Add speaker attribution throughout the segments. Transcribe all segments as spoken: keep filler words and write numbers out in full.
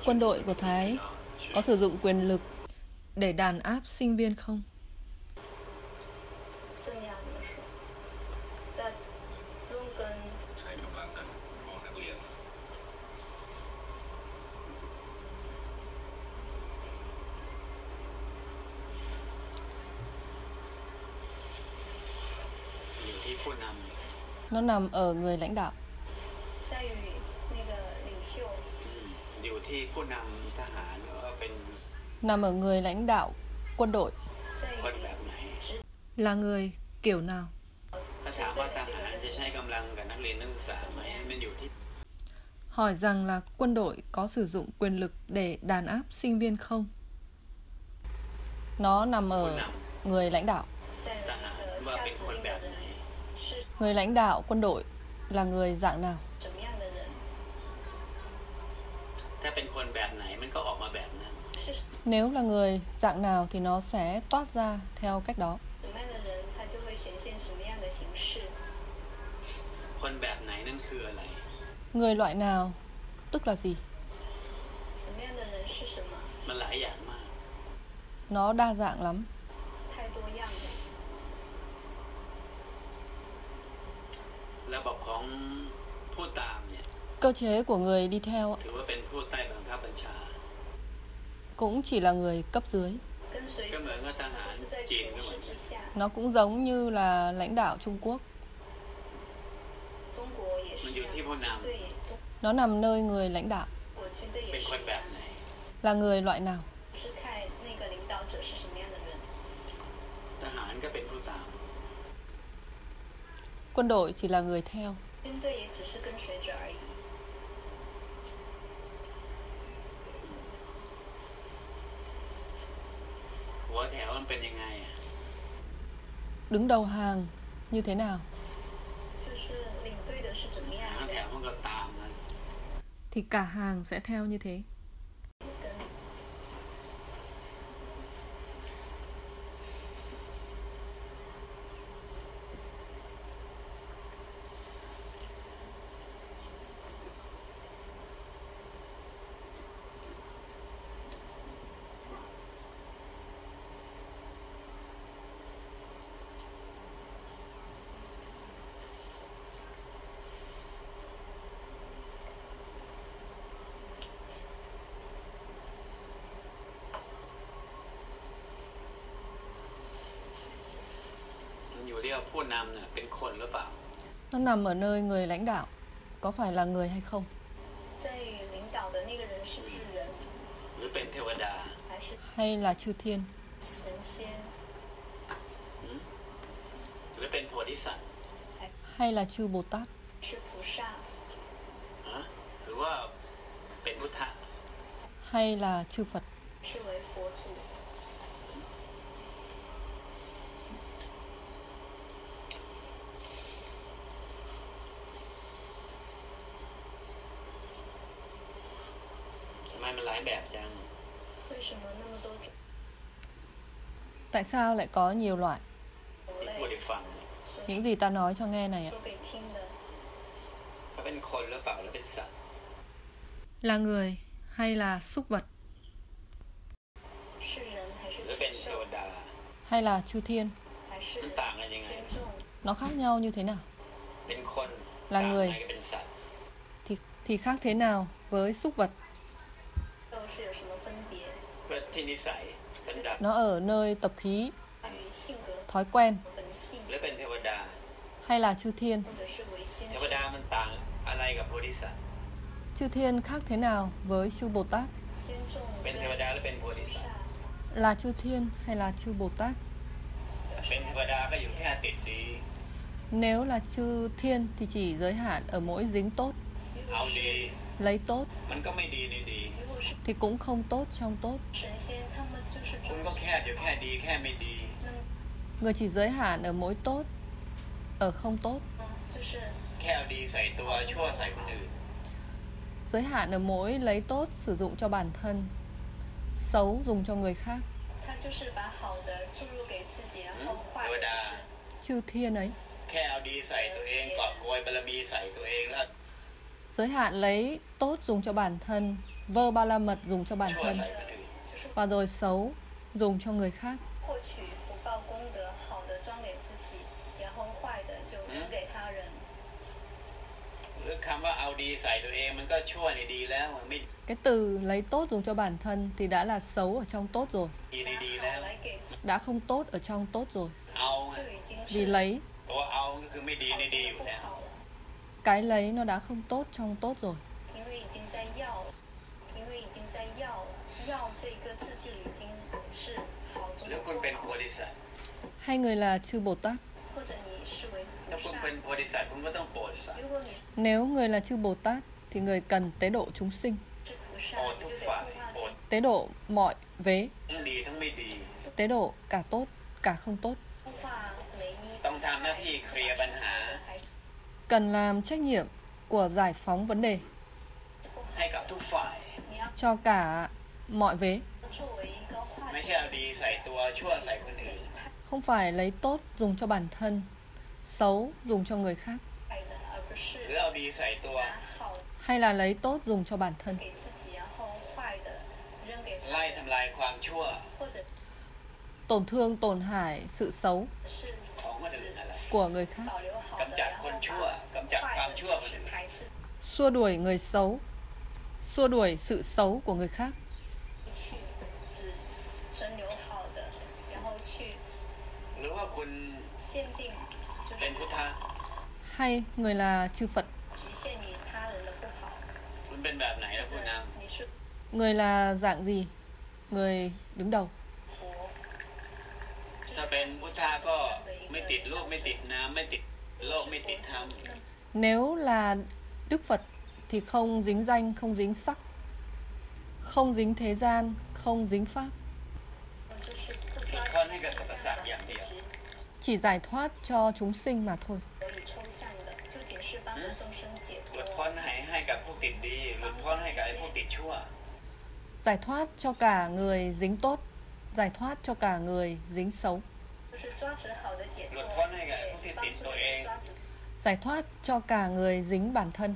Speaker 1: Quân đội của Thái có sử dụng quyền lực để đàn áp sinh viên không? Nó nằm ở người lãnh đạo. Nằm ở người lãnh đạo quân đội. Là người kiểu nào? Hỏi rằng là quân đội có sử dụng quyền lực để đàn áp sinh viên không? Nó nằm ở người lãnh đạo. Người lãnh đạo quân đội là người dạng nào? Nếu là người dạng nào thì nó sẽ toát ra theo cách đó. Người loại nào tức là gì? Nó đa dạng lắm. Cơ chế của người đi theo cũng chỉ là người cấp dưới. Nó cũng giống như là lãnh đạo Trung Quốc. Nó nằm nơi người lãnh đạo. Là người loại nào? Quân đội chỉ là người theo. Đứng đầu hàng như thế nào? Thì cả hàng sẽ theo như thế. Nó nằm ở nơi người lãnh đạo có phải là người hay không? Hay là chư thiên? Hay là chư Bồ Tát? Hay là chư Phật? Tại sao lại có nhiều loại? Những gì ta nói cho nghe này ạ. Là người hay là súc vật? Hay là chư thiên? Nó khác nhau như thế nào? Là người thì, thì khác thế nào với súc vật? Nó ở nơi tập khí, thói quen. Hay là chư thiên? Chư thiên khác thế nào với chư Bồ Tát? Là chư thiên hay là chư Bồ Tát? Nếu là chư thiên thì chỉ giới hạn ở mỗi dính tốt, lấy tốt, thì cũng không tốt trong tốt. Người chỉ giới hạn ở mỗi tốt, ở không tốt. Giới hạn ở mỗi lấy tốt sử dụng cho bản thân, xấu dùng cho người khác. Chư thiên ấy giới hạn lấy tốt dùng cho bản thân, vơ ba la mật dùng cho bản thân, và rồi xấu dùng cho người khác. Cái từ lấy tốt dùng cho bản thân thì đã là xấu ở trong tốt rồi, đã không tốt ở trong tốt rồi. Vì lấy, cái lấy nó đã không tốt trong tốt rồi. Hay người là chư Bồ Tát. Nếu người là chư Bồ Tát thì người cần tế độ chúng sinh, tế độ mọi vế, tế độ cả tốt, cả không tốt. Cần làm trách nhiệm của giải phóng vấn đề cho cả mọi vế. Không phải lấy tốt dùng cho bản thân, xấu dùng cho người khác. Hay là lấy tốt dùng cho bản thân. Tổn thương, tổn hại sự xấu của người khác. Xua đuổi người xấu, xua đuổi sự xấu của người khác. Hay người là chư Phật. Người là dạng gì? Người đứng đầu. Nếu là Đức Phật thì không dính danh, không dính sắc, không dính thế gian, không dính pháp. Chỉ giải thoát cho chúng sinh mà thôi. Giải thoát cho cả người dính tốt, giải thoát cho cả người dính xấu. Giải thoát cho cả người dính bản thân.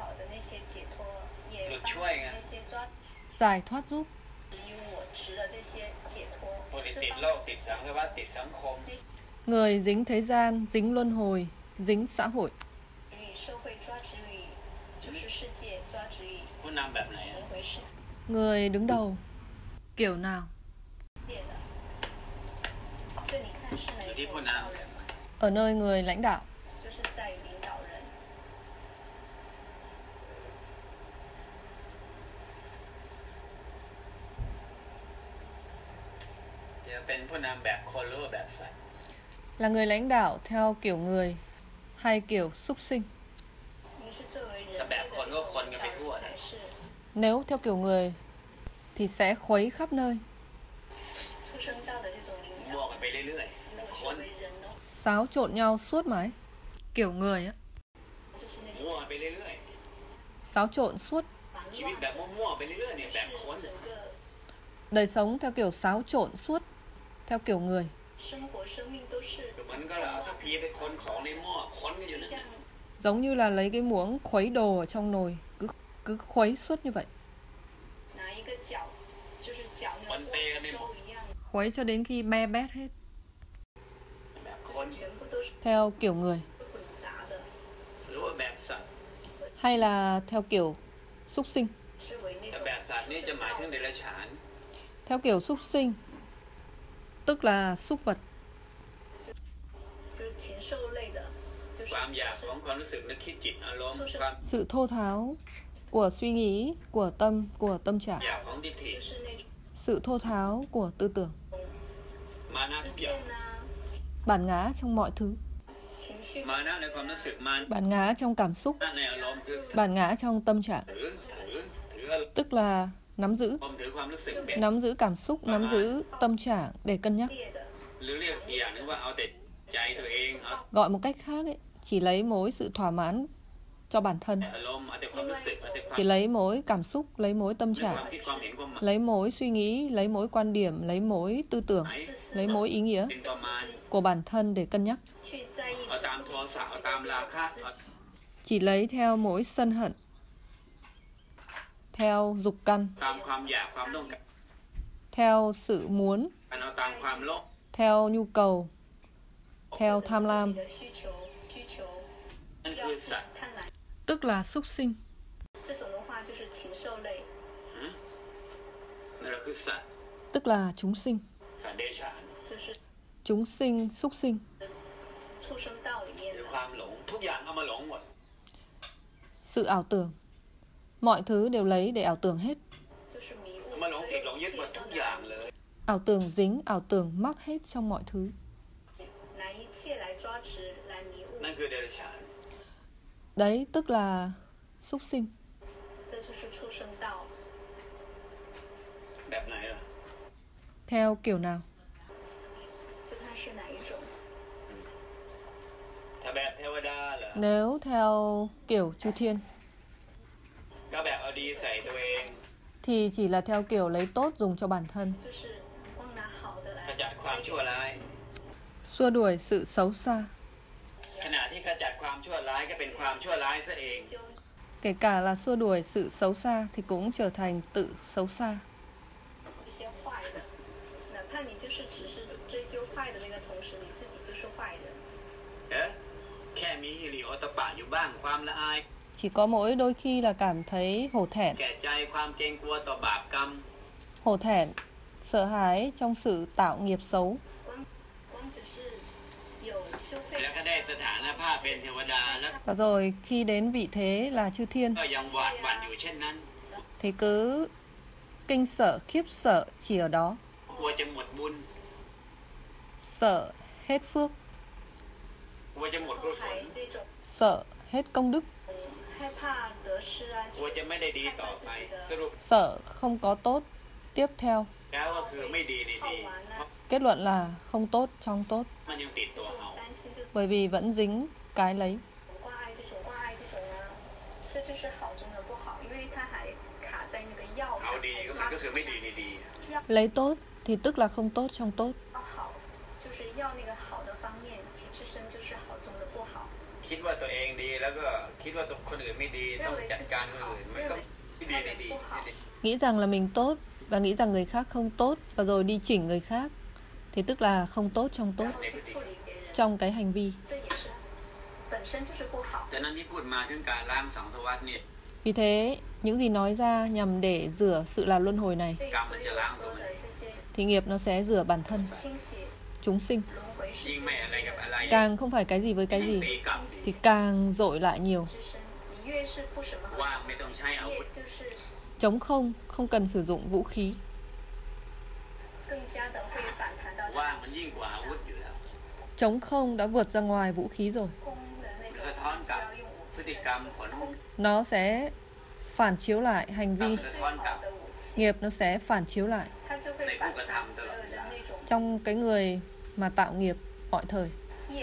Speaker 1: Giải thoát giúp. Người dính thế gian, dính luân hồi, dính xã hội. Người đứng đầu kiểu nào? Ở nơi người lãnh đạo. Là người lãnh đạo theo kiểu người hay kiểu súc sinh? Nếu theo kiểu người thì sẽ khuấy khắp nơi, xáo trộn nhau suốt mãi. Kiểu người á, xáo trộn suốt. Đời sống theo kiểu xáo trộn suốt, theo kiểu người. Giống như là lấy cái muỗng khuấy đồ ở trong nồi, cứ, cứ khuấy suốt như vậy. Khuấy cho đến khi be bét hết. Theo kiểu người. Hay là theo kiểu súc sinh? Theo kiểu súc sinh tức là súc vật. Sự thô tháo của suy nghĩ, của tâm, của tâm trạng. Sự thô tháo của tư tưởng. Bản ngã trong mọi thứ. Bản ngã trong cảm xúc. Bản ngã trong tâm trạng. Tức là nắm giữ. Nắm giữ cảm xúc, nắm giữ tâm trạng để cân nhắc. Gọi một cách khác ấy, chỉ lấy mỗi sự thỏa mãn cho bản thân. Chỉ lấy mỗi cảm xúc, lấy mỗi tâm trạng, lấy mỗi suy nghĩ, lấy mỗi quan điểm, lấy mỗi tư tưởng, lấy mỗi ý nghĩa của bản thân để cân nhắc. Chỉ lấy theo mỗi sân hận, theo dục căn, theo sự muốn, theo nhu cầu, theo tham lam, tức là súc sinh. Tức là chúng sinh. Chúng sinh, súc sinh. Sự ảo tưởng. Mọi thứ đều lấy để ảo tưởng hết. Ảo tưởng dính, ảo tưởng mắc hết trong mọi thứ. Đấy tức là súc sinh. Theo kiểu nào? Nếu theo kiểu chư thiên thì chỉ là theo kiểu lấy tốt dùng cho bản thân, xua đuổi sự xấu xa. Kể cả là xua đuổi sự xấu xa thì cũng trở thành tự xấu xa. Chỉ có mỗi đôi khi là cảm thấy hổ thẹn. Hổ thẹn, sợ hãi trong sự tạo nghiệp xấu. Và rồi khi đến vị thế là chư thiên thì cứ kinh sợ, khiếp sợ chỉ ở đó. Sợ hết phước, sợ hết công đức, sợ không có tốt tiếp theo. Kết luận là không tốt trong tốt, bởi vì vẫn dính cái lấy. Lấy tốt thì tức là không tốt trong tốt. Nghĩ rằng là mình tốt và nghĩ rằng người khác không tốt và rồi đi chỉnh người khác thì tức là không tốt trong tốt, trong cái hành vi. Vì thế, những gì nói ra nhằm để rửa sự làm luân hồi này thì nghiệp nó sẽ rửa bản thân, chúng sinh. Càng không phải cái gì với cái gì thì càng dội lại nhiều. Trống không, không cần sử dụng vũ khí. Trống không đã vượt ra ngoài vũ khí rồi. Nó sẽ phản chiếu lại hành vi. Nghiệp nó sẽ phản chiếu lại trong cái người mà tạo nghiệp mọi thời.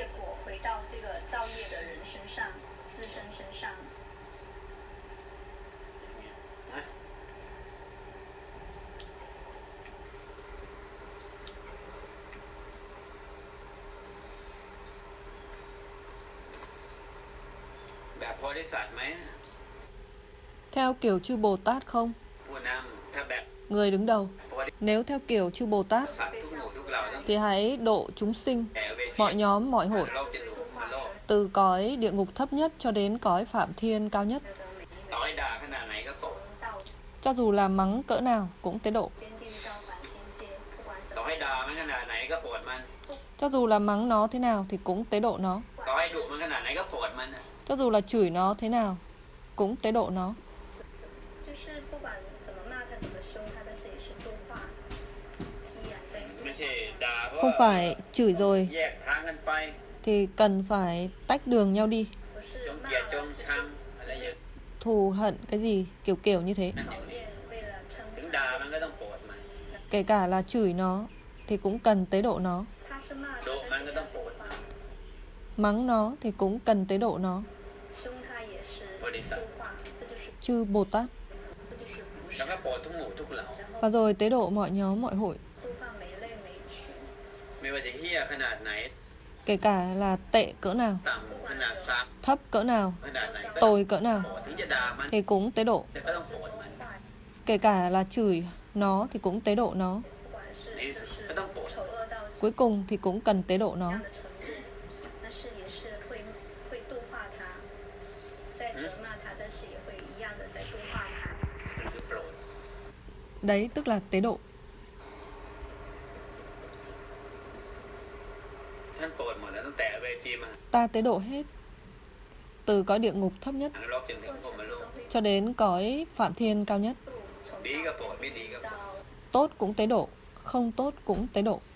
Speaker 1: Theo kiểu chư Bồ Tát không? Người đứng đầu. Nếu theo kiểu chư Bồ Tát thì hãy độ chúng sinh, mọi nhóm, mọi hội, từ cõi địa ngục thấp nhất cho đến cõi phạm thiên cao nhất. Cho dù là mắng cỡ nào cũng tế độ. Cho dù là mắng nó thế nào thì cũng tế độ nó. Cho dù là chửi nó thế nào cũng tế độ nó. Không phải chửi rồi thì cần phải tách đường nhau đi, thù hận cái gì kiểu kiểu như thế. Kể cả là chửi nó thì cũng cần tế độ nó, mắng nó thì cũng cần tế độ nó. Chư Bồ Tát. Và rồi tế độ mọi nhóm, mọi hội. Kể cả là tệ cỡ nào, thấp cỡ nào, tồi cỡ nào thì cũng tế độ. Kể cả là chửi nó thì cũng tế độ nó. Cuối cùng thì cũng cần tế độ nó. Đấy tức là tế độ. Ta tế độ hết, từ cõi địa ngục thấp nhất cho đến cõi Phạm Thiên cao nhất. Tốt cũng tế độ, không tốt cũng tế độ.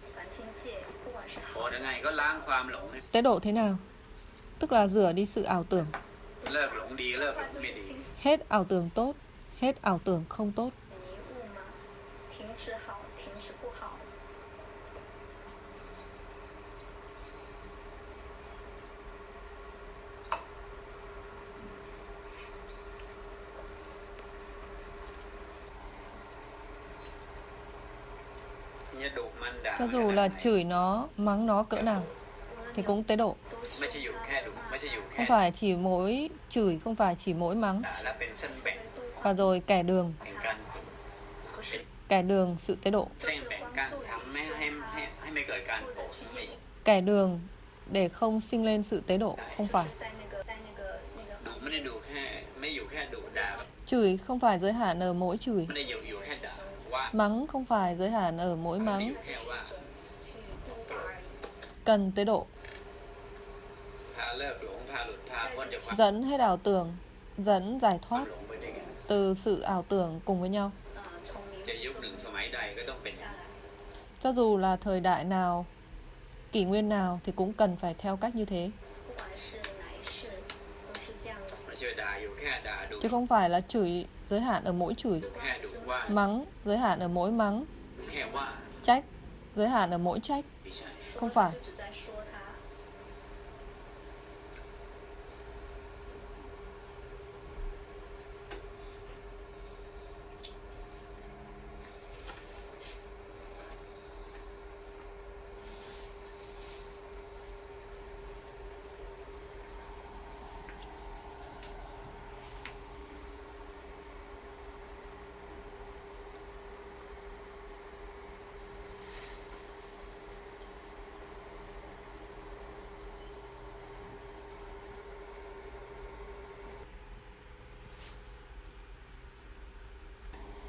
Speaker 1: Tế độ thế nào? Tức là rửa đi sự ảo tưởng. Hết ảo tưởng tốt, hết ảo tưởng không tốt. Cho dù là chửi nó, mắng nó cỡ nào thì cũng tế độ. Không phải chỉ mỗi chửi, không phải chỉ mỗi mắng. Và rồi kẻ đường, kẻ đường sự tế độ. Kẻ đường để không sinh lên sự tế độ, không phải. Chửi không phải giới hạn ở mỗi chửi. Mắng không phải giới hạn ở mỗi mắng. Cần tế độ. Dẫn hết ảo tưởng, dẫn giải thoát từ sự ảo tưởng cùng với nhau. Cho dù là thời đại nào, kỷ nguyên nào thì cũng cần phải theo cách như thế. Chứ không phải là chửi giới hạn ở mỗi chửi, mắng giới hạn ở mỗi mắng, trách giới hạn ở mỗi trách. Không phải.